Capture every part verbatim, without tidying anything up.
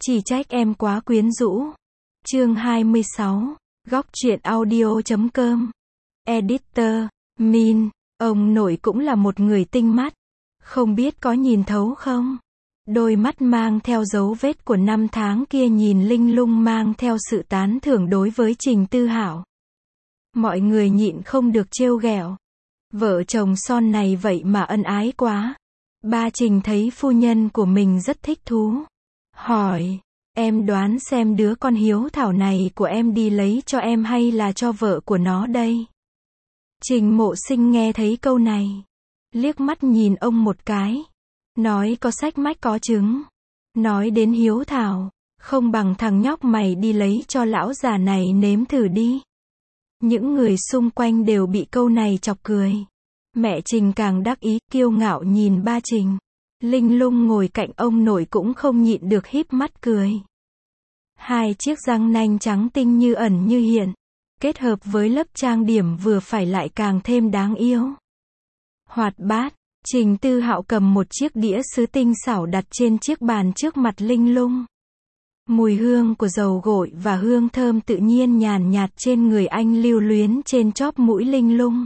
Chỉ trách em quá quyến rũ. Chương hai mươi sáu. Góc truyện audio chấm com. Editor, Min, ông nội cũng là một người tinh mắt. Không biết có nhìn thấu không? Đôi mắt mang theo dấu vết của năm tháng kia nhìn linh lung mang theo sự tán thưởng đối với Trình Tư Hạo. Mọi người nhịn không được trêu ghẹo. Vợ chồng son này vậy mà ân ái quá. Ba Trình thấy phu nhân của mình rất thích thú. Hỏi, em đoán xem đứa con hiếu thảo này của em đi lấy cho em hay là cho vợ của nó đây? Trình Mộ Sinh nghe thấy câu này. Liếc mắt nhìn ông một cái. Nói có sách mách có chứng. Nói đến hiếu thảo, không bằng thằng nhóc mày đi lấy cho lão già này nếm thử đi. Những người xung quanh đều bị câu này chọc cười. Mẹ Trình càng đắc ý, kiêu ngạo nhìn ba Trình. Linh lung ngồi cạnh ông nội cũng không nhịn được híp mắt cười. Hai chiếc răng nanh trắng tinh như ẩn như hiện, kết hợp với lớp trang điểm vừa phải lại càng thêm đáng yêu. Hoạt bát, Trình Tư Hạo cầm một chiếc đĩa sứ tinh xảo đặt trên chiếc bàn trước mặt Linh lung. Mùi hương của dầu gội và hương thơm tự nhiên nhàn nhạt trên người anh lưu luyến trên chóp mũi Linh lung.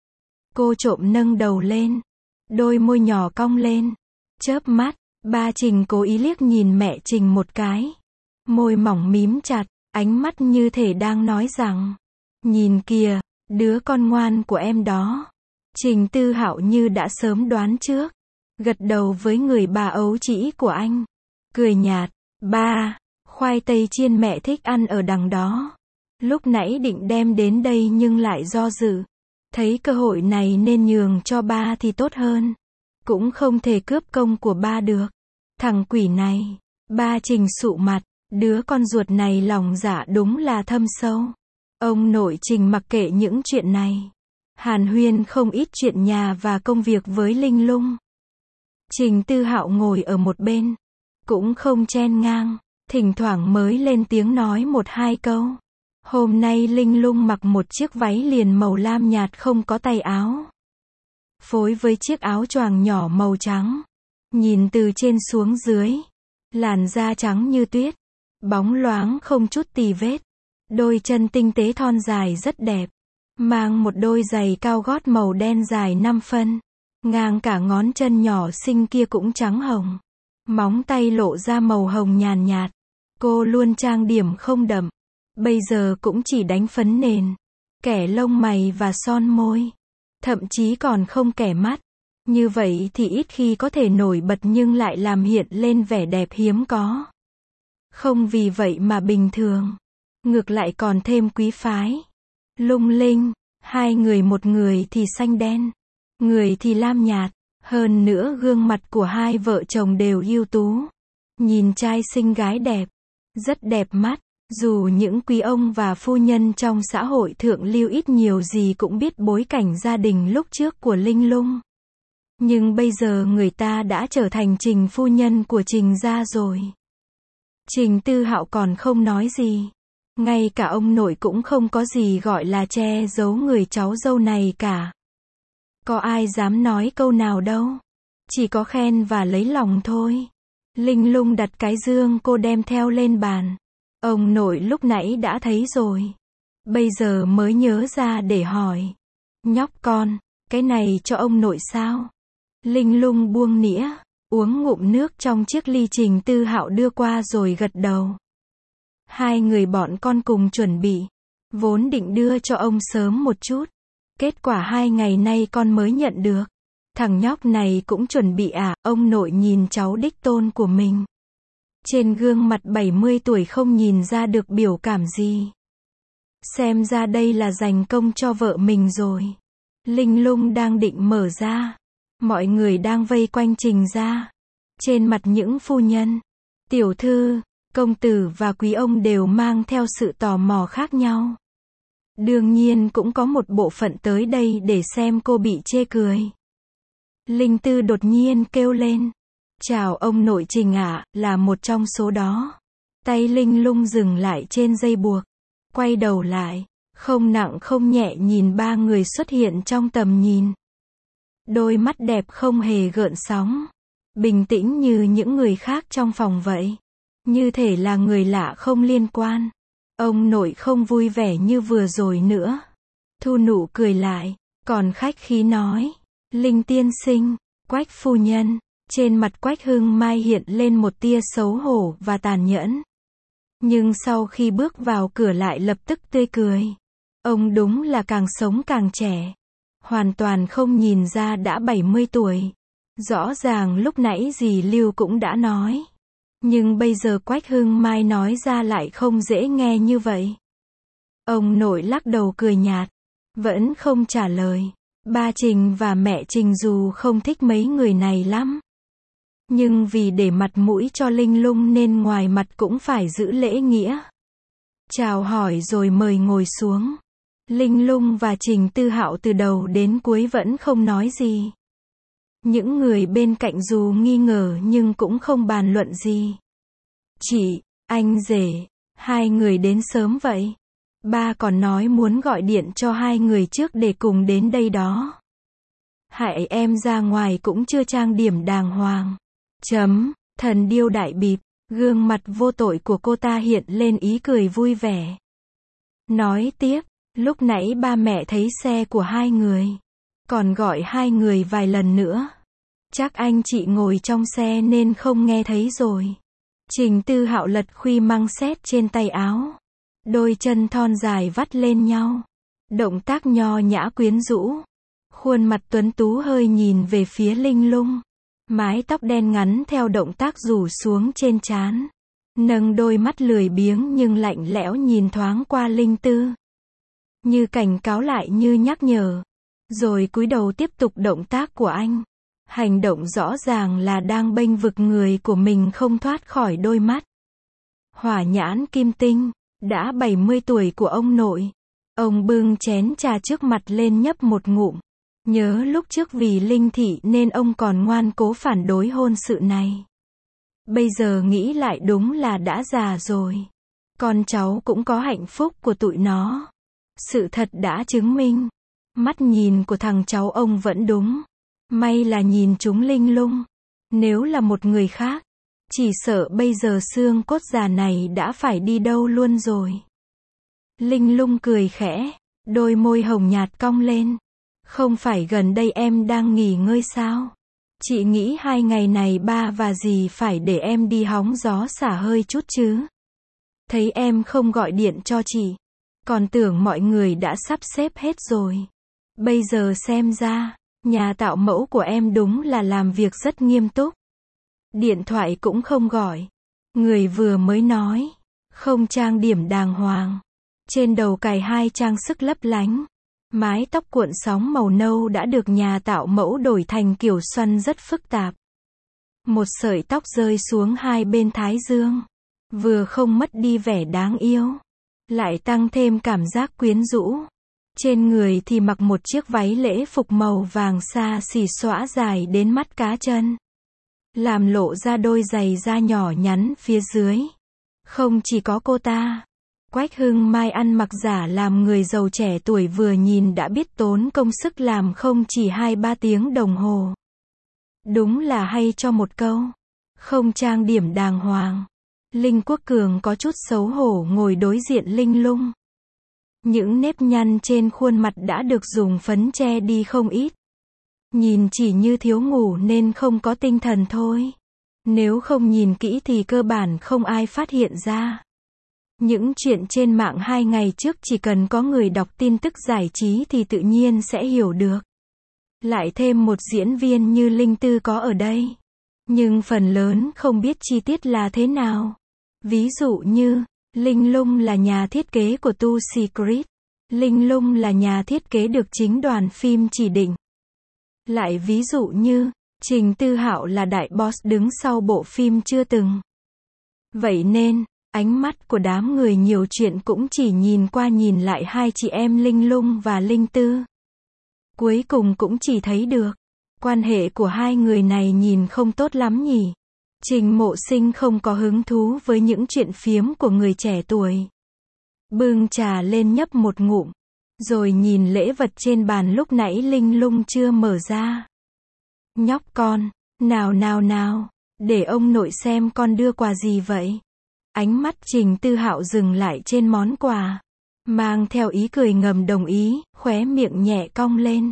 Cô trộm nâng đầu lên, đôi môi nhỏ cong lên, chớp mắt, ba Trình cố ý liếc nhìn mẹ Trình một cái. Môi mỏng mím chặt, ánh mắt như thể đang nói rằng, nhìn kìa, đứa con ngoan của em đó. Trình Tư Hạo như đã sớm đoán trước, gật đầu với người bà ấu trĩ của anh, cười nhạt, ba, khoai tây chiên mẹ thích ăn ở đằng đó. Lúc nãy định đem đến đây nhưng lại do dự, thấy cơ hội này nên nhường cho ba thì tốt hơn, cũng không thể cướp công của ba được. Thằng quỷ này, ba Trình sụ mặt, đứa con ruột này lòng dạ đúng là thâm sâu. Ông nội Trình mặc kệ những chuyện này. Hàn huyên không ít chuyện nhà và công việc với Linh lung. Trình Tư Hạo ngồi ở một bên, cũng không chen ngang, thỉnh thoảng mới lên tiếng nói một hai câu. Hôm nay Linh lung mặc một chiếc váy liền màu lam nhạt không có tay áo, phối với chiếc áo choàng nhỏ màu trắng. Nhìn từ trên xuống dưới, làn da trắng như tuyết, bóng loáng không chút tì vết. Đôi chân tinh tế thon dài rất đẹp. Mang một đôi giày cao gót màu đen dài năm phân. Ngang cả ngón chân nhỏ xinh kia cũng trắng hồng. Móng tay lộ ra màu hồng nhàn nhạt. Cô luôn trang điểm không đậm. Bây giờ cũng chỉ đánh phấn nền, kẻ lông mày và son môi. Thậm chí còn không kẻ mắt. Như vậy thì ít khi có thể nổi bật nhưng lại làm hiện lên vẻ đẹp hiếm có. Không vì vậy mà bình thường. Ngược lại còn thêm quý phái. Lung linh, hai người một người thì xanh đen, người thì lam nhạt. Hơn nữa gương mặt của hai vợ chồng đều ưu tú. Nhìn trai xinh gái đẹp, rất đẹp mắt. Dù những quý ông và phu nhân trong xã hội thượng lưu ít nhiều gì cũng biết bối cảnh gia đình lúc trước của Linh lung. Nhưng bây giờ người ta đã trở thành Trình phu nhân của Trình gia rồi. Trình Tư Hạo còn không nói gì. Ngay cả ông nội cũng không có gì gọi là che giấu người cháu dâu này cả. Có ai dám nói câu nào đâu. Chỉ có khen và lấy lòng thôi. Linh lung đặt cái dương cô đem theo lên bàn. Ông nội lúc nãy đã thấy rồi. Bây giờ mới nhớ ra để hỏi. Nhóc con, cái này cho ông nội sao? Linh lung buông nĩa, uống ngụm nước trong chiếc ly Trình Tư Hạo đưa qua rồi gật đầu. Hai người bọn con cùng chuẩn bị. Vốn định đưa cho ông sớm một chút. Kết quả hai ngày nay con mới nhận được. Thằng nhóc này cũng chuẩn bị à? Ông nội nhìn cháu đích tôn của mình. Trên gương mặt bảy mươi tuổi không nhìn ra được biểu cảm gì. Xem ra đây là dành công cho vợ mình rồi. Linh lung đang định mở ra. Mọi người đang vây quanh Trình ra. Trên mặt những phu nhân, tiểu thư, công tử và quý ông đều mang theo sự tò mò khác nhau. Đương nhiên cũng có một bộ phận tới đây để xem cô bị chê cười. Linh Tư đột nhiên kêu lên. Chào ông nội Trình ạ, là một trong số đó. Tay Linh lung dừng lại trên dây buộc. Quay đầu lại, không nặng không nhẹ nhìn ba người xuất hiện trong tầm nhìn. Đôi mắt đẹp không hề gợn sóng. Bình tĩnh như những người khác trong phòng vậy. Như thể là người lạ không liên quan. Ông nội không vui vẻ như vừa rồi nữa. Thu nụ cười lại, còn khách khí nói. Linh tiên sinh, Quách phu nhân. Trên mặt Quách Hưng Mai hiện lên một tia xấu hổ và tàn nhẫn. Nhưng sau khi bước vào cửa lại lập tức tươi cười. Ông đúng là càng sống càng trẻ. Hoàn toàn không nhìn ra đã bảy mươi tuổi. Rõ ràng lúc nãy dì Lưu cũng đã nói. Nhưng bây giờ Quách Hưng Mai nói ra lại không dễ nghe như vậy. Ông nội lắc đầu cười nhạt. Vẫn không trả lời. Ba Trình và mẹ Trình dù không thích mấy người này lắm. Nhưng vì để mặt mũi cho Linh Lung nên ngoài mặt cũng phải giữ lễ nghĩa. Chào hỏi rồi mời ngồi xuống. Linh Lung và Trình Tư Hạo từ đầu đến cuối vẫn không nói gì. Những người bên cạnh dù nghi ngờ nhưng cũng không bàn luận gì. Chị, anh rể, hai người đến sớm vậy. Ba còn nói muốn gọi điện cho hai người trước để cùng đến đây đó. Hại em ra ngoài cũng chưa trang điểm đàng hoàng. Chấm, thần điêu đại bịp, gương mặt vô tội của cô ta hiện lên ý cười vui vẻ. Nói tiếp, lúc nãy ba mẹ thấy xe của hai người. Còn gọi hai người vài lần nữa. Chắc anh chị ngồi trong xe nên không nghe thấy rồi. Trình Tư Hạo lật khuy măng xét trên tay áo. Đôi chân thon dài vắt lên nhau. Động tác nho nhã quyến rũ. Khuôn mặt tuấn tú hơi nhìn về phía Linh Lung. Mái tóc đen ngắn theo động tác rủ xuống trên trán. Nâng đôi mắt lười biếng nhưng lạnh lẽo nhìn thoáng qua Linh Tư. Như cảnh cáo lại như nhắc nhở. Rồi cúi đầu tiếp tục động tác của anh. Hành động rõ ràng là đang bênh vực người của mình không thoát khỏi đôi mắt. Hỏa nhãn kim tinh, đã bảy mươi tuổi của ông nội. Ông bưng chén trà trước mặt lên nhấp một ngụm. Nhớ lúc trước vì Linh Thị nên ông còn ngoan cố phản đối hôn sự này. Bây giờ nghĩ lại đúng là đã già rồi. Con cháu cũng có hạnh phúc của tụi nó. Sự thật đã chứng minh. Mắt nhìn của thằng cháu ông vẫn đúng. May là nhìn chúng Linh Lung. Nếu là một người khác, chỉ sợ bây giờ xương cốt già này đã phải đi đâu luôn rồi. Linh Lung cười khẽ, đôi môi hồng nhạt cong lên. Không phải gần đây em đang nghỉ ngơi sao? Chị nghĩ hai ngày này ba và dì phải để em đi hóng gió xả hơi chút chứ. Thấy em không gọi điện cho chị. Còn tưởng mọi người đã sắp xếp hết rồi. Bây giờ xem ra, nhà tạo mẫu của em đúng là làm việc rất nghiêm túc. Điện thoại cũng không gọi. Người vừa mới nói. Không trang điểm đàng hoàng. Trên đầu cài hai trang sức lấp lánh. Mái tóc cuộn sóng màu nâu đã được nhà tạo mẫu đổi thành kiểu xoăn rất phức tạp. Một sợi tóc rơi xuống hai bên thái dương. Vừa không mất đi vẻ đáng yêu. Lại tăng thêm cảm giác quyến rũ. Trên người thì mặc một chiếc váy lễ phục màu vàng xa xỉ xõa dài đến mắt cá chân. Làm lộ ra đôi giày da nhỏ nhắn phía dưới. Không chỉ có cô ta. Quách Hưng Mai ăn mặc giả làm người giàu trẻ tuổi vừa nhìn đã biết tốn công sức làm không chỉ hai ba tiếng đồng hồ. Đúng là hay cho một câu. Không trang điểm đàng hoàng. Linh Quốc Cường có chút xấu hổ ngồi đối diện Linh Lung. Những nếp nhăn trên khuôn mặt đã được dùng phấn che đi không ít. Nhìn chỉ như thiếu ngủ nên không có tinh thần thôi. Nếu không nhìn kỹ thì cơ bản không ai phát hiện ra. Những chuyện trên mạng hai ngày trước chỉ cần có người đọc tin tức giải trí thì tự nhiên sẽ hiểu được. Lại thêm một diễn viên như Linh Tư có ở đây. Nhưng phần lớn không biết chi tiết là thế nào. Ví dụ như, Linh Lung là nhà thiết kế của Tu Secret. Linh Lung là nhà thiết kế được chính đoàn phim chỉ định. Lại ví dụ như, Trình Tư Hạo là đại boss đứng sau bộ phim chưa từng. Vậy nên, ánh mắt của đám người nhiều chuyện cũng chỉ nhìn qua nhìn lại hai chị em Linh Lung và Linh Tư. Cuối cùng cũng chỉ thấy được, quan hệ của hai người này nhìn không tốt lắm nhỉ. Trình Mộ Sinh không có hứng thú với những chuyện phiếm của người trẻ tuổi. Bưng trà lên nhấp một ngụm, rồi nhìn lễ vật trên bàn lúc nãy Linh Lung chưa mở ra. Nhóc con, nào nào nào, để ông nội xem con đưa quà gì vậy. Ánh mắt Trình Tư Hạo dừng lại trên món quà. Mang theo ý cười ngầm đồng ý, khóe miệng nhẹ cong lên.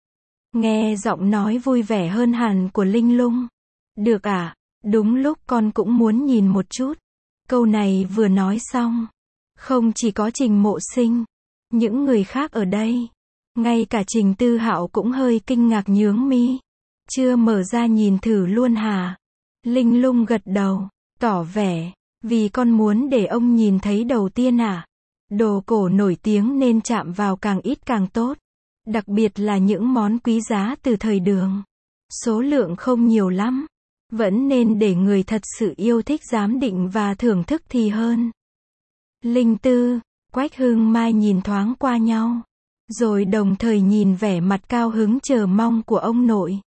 Nghe giọng nói vui vẻ hơn hẳn của Linh Lung. Được à, đúng lúc con cũng muốn nhìn một chút. Câu này vừa nói xong. Không chỉ có Trình Mộ Sinh, những người khác ở đây. Ngay cả Trình Tư Hạo cũng hơi kinh ngạc nhướng mi. Chưa mở ra nhìn thử luôn hả? Linh Lung gật đầu, tỏ vẻ. Vì con muốn để ông nhìn thấy đầu tiên à? Đồ cổ nổi tiếng nên chạm vào càng ít càng tốt. Đặc biệt là những món quý giá từ thời Đường. Số lượng không nhiều lắm. Vẫn nên để người thật sự yêu thích giám định và thưởng thức thì hơn. Linh Tư, Quách Hưng Mai nhìn thoáng qua nhau. Rồi đồng thời nhìn vẻ mặt cao hứng chờ mong của ông nội.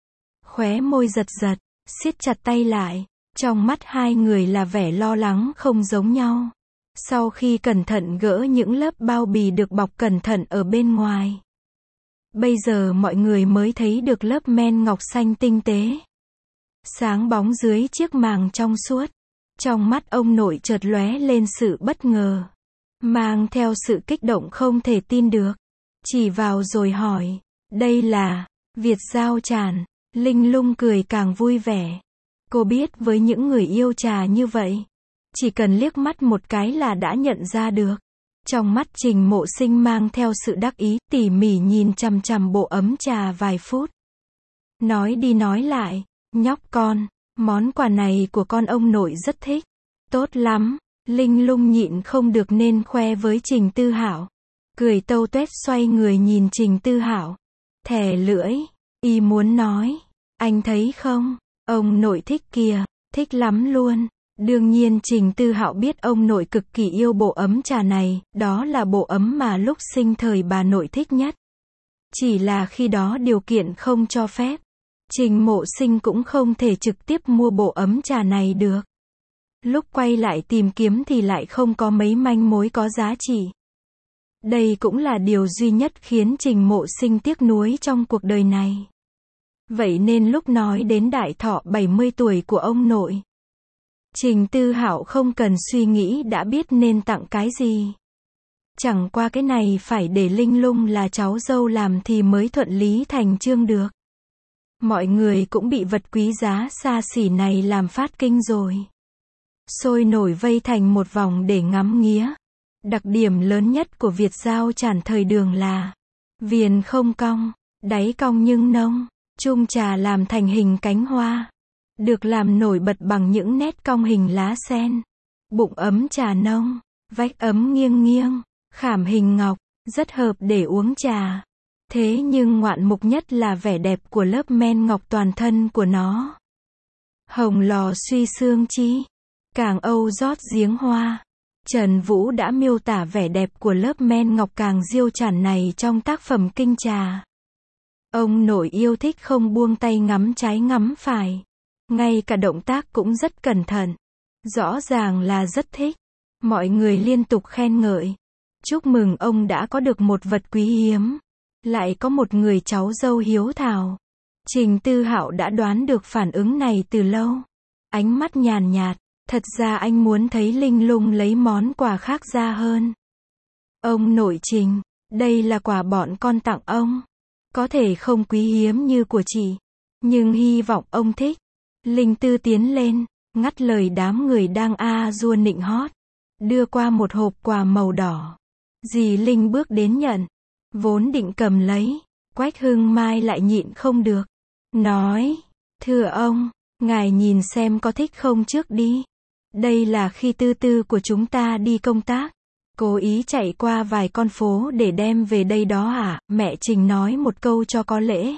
Khóe môi giật giật, siết chặt tay lại. Trong mắt hai người là vẻ lo lắng không giống nhau. Sau khi cẩn thận gỡ những lớp bao bì được bọc cẩn thận ở bên ngoài. Bây giờ mọi người mới thấy được lớp men ngọc xanh tinh tế. Sáng bóng dưới chiếc màng trong suốt. Trong mắt ông nội chợt lóe lên sự bất ngờ. Mang theo sự kích động không thể tin được. Chỉ vào rồi hỏi. Đây là Việt Giao Tràn. Linh Lung cười càng vui vẻ. Cô biết với những người yêu trà như vậy. Chỉ cần liếc mắt một cái là đã nhận ra được. Trong mắt Trình Mộ Sinh mang theo sự đắc ý, tỉ mỉ nhìn chằm chằm bộ ấm trà vài phút. Nói đi nói lại, nhóc con, món quà này của con ông nội rất thích. Tốt lắm, Linh Lung nhịn không được nên khoe với Trình Tư Hạo. Cười tâu tuét xoay người nhìn Trình Tư Hạo. Thè lưỡi, y muốn nói, anh thấy không, ông nội thích kìa, thích lắm luôn. Đương nhiên Trình Tư Hạo biết ông nội cực kỳ yêu bộ ấm trà này, đó là bộ ấm mà lúc sinh thời bà nội thích nhất. Chỉ là khi đó điều kiện không cho phép. Trình Mộ Sinh cũng không thể trực tiếp mua bộ ấm trà này được. Lúc quay lại tìm kiếm thì lại không có mấy manh mối có giá trị. Đây cũng là điều duy nhất khiến Trình Mộ Sinh tiếc nuối trong cuộc đời này. Vậy nên lúc nói đến đại thọ bảy mươi tuổi của ông nội, Trình Tư Hạo không cần suy nghĩ đã biết nên tặng cái gì. Chẳng qua cái này phải để Linh Lung là cháu dâu làm thì mới thuận lý thành chương được. Mọi người cũng bị vật quý giá xa xỉ này làm phát kinh rồi. Sôi nổi vây thành một vòng để ngắm nghía. Đặc điểm lớn nhất của Việt Giao Tràn thời Đường là viền không cong, đáy cong nhưng nông, chung trà làm thành hình cánh hoa. Được làm nổi bật bằng những nét cong hình lá sen. Bụng ấm trà nông, vách ấm nghiêng nghiêng, khảm hình ngọc, rất hợp để uống trà. Thế nhưng ngoạn mục nhất là vẻ đẹp của lớp men ngọc toàn thân của nó. Hồng lò suy xương chi, càng âu rót giếng hoa. Trần Vũ đã miêu tả vẻ đẹp của lớp men ngọc càng diêu chản này trong tác phẩm Kinh Trà. Ông nội yêu thích không buông tay ngắm trái ngắm phải. Ngay cả động tác cũng rất cẩn thận. Rõ ràng là rất thích. Mọi người liên tục khen ngợi. Chúc mừng ông đã có được một vật quý hiếm. Lại có một người cháu dâu hiếu thảo. Trình Tư Hạo đã đoán được phản ứng này từ lâu. Ánh mắt nhàn nhạt. Thật ra anh muốn thấy Linh Lung lấy món quà khác ra hơn. Ông nội Trình, đây là quà bọn con tặng ông. Có thể không quý hiếm như của chị, nhưng hy vọng ông thích. Linh Tư tiến lên, ngắt lời đám người đang a dua nịnh hót. Đưa qua một hộp quà màu đỏ. Dì Linh bước đến nhận. Vốn định cầm lấy, Quách Hưng Mai lại nhịn không được. Nói, thưa ông, ngài nhìn xem có thích không trước đi. Đây là khi Tư Tư của chúng ta đi công tác. Cố ý chạy qua vài con phố để đem về đây đó à, mẹ Trình nói một câu cho có lễ.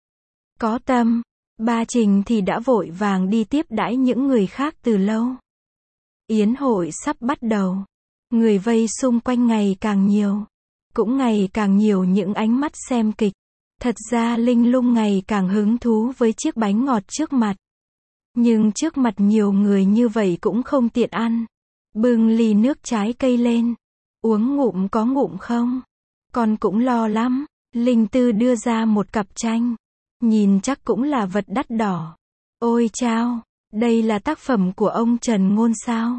Có tâm, ba Trình thì đã vội vàng đi tiếp đãi những người khác từ lâu. Yến hội sắp bắt đầu. Người vây xung quanh ngày càng nhiều. Cũng ngày càng nhiều những ánh mắt xem kịch. Thật ra Linh Lung ngày càng hứng thú với chiếc bánh ngọt trước mặt. Nhưng trước mặt nhiều người như vậy cũng không tiện ăn. Bưng ly nước trái cây lên. Uống ngụm có ngụm không? Con cũng lo lắm. Linh Tư đưa ra một cặp tranh. Nhìn chắc cũng là vật đắt đỏ. Ôi chao, đây là tác phẩm của ông Trần Ngôn sao?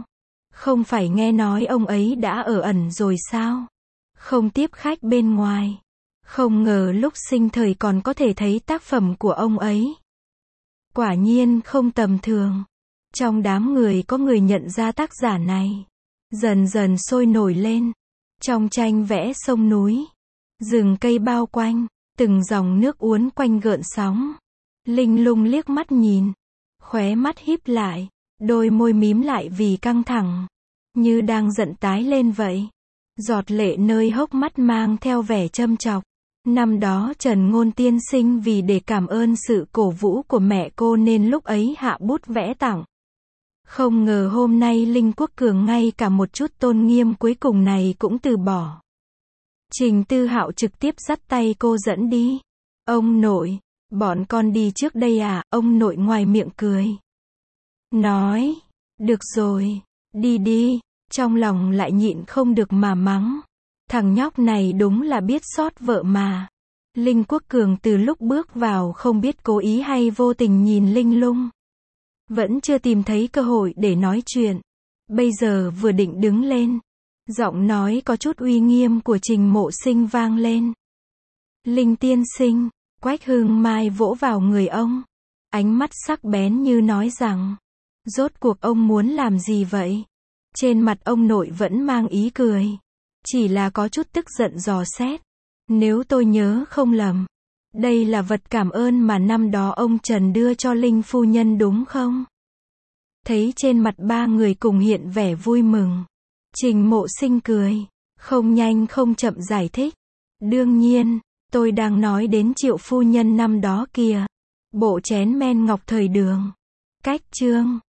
Không phải nghe nói ông ấy đã ở ẩn rồi sao? Không tiếp khách bên ngoài. Không ngờ lúc sinh thời còn có thể thấy tác phẩm của ông ấy. Quả nhiên không tầm thường. Trong đám người có người nhận ra tác giả này. Dần dần sôi nổi lên. Trong tranh vẽ sông núi, rừng cây bao quanh, từng dòng nước uốn quanh gợn sóng. Linh Lung liếc mắt nhìn, khóe mắt híp lại, đôi môi mím lại vì căng thẳng, như đang giận tái lên vậy. Giọt lệ nơi hốc mắt mang theo vẻ châm chọc. Năm đó Trần Ngôn tiên sinh vì để cảm ơn sự cổ vũ của mẹ cô nên lúc ấy hạ bút vẽ tặng. Không ngờ hôm nay Linh Quốc Cường ngay cả một chút tôn nghiêm cuối cùng này cũng từ bỏ. Trình Tư Hạo trực tiếp dắt tay cô dẫn đi. Ông nội, bọn con đi trước đây à? Ông nội ngoài miệng cười. Nói, được rồi, đi đi, trong lòng lại nhịn không được mà mắng. Thằng nhóc này đúng là biết xót vợ mà. Linh Quốc Cường từ lúc bước vào không biết cố ý hay vô tình nhìn Linh Lung. Vẫn chưa tìm thấy cơ hội để nói chuyện. Bây giờ vừa định đứng lên. Giọng nói có chút uy nghiêm của Trình Mộ Sinh vang lên. Linh tiên sinh, Quách Hưng Mai vỗ vào người ông. Ánh mắt sắc bén như nói rằng, rốt cuộc ông muốn làm gì vậy? Trên mặt ông nội vẫn mang ý cười. Chỉ là có chút tức giận dò xét. Nếu tôi nhớ không lầm, đây là vật cảm ơn mà năm đó ông Trần đưa cho Linh phu nhân đúng không? Thấy trên mặt ba người cùng hiện vẻ vui mừng. Trình Mộ Sinh cười, không nhanh không chậm giải thích. Đương nhiên, tôi đang nói đến Triệu phu nhân năm đó kìa. Bộ chén men ngọc thời Đường. Cách chương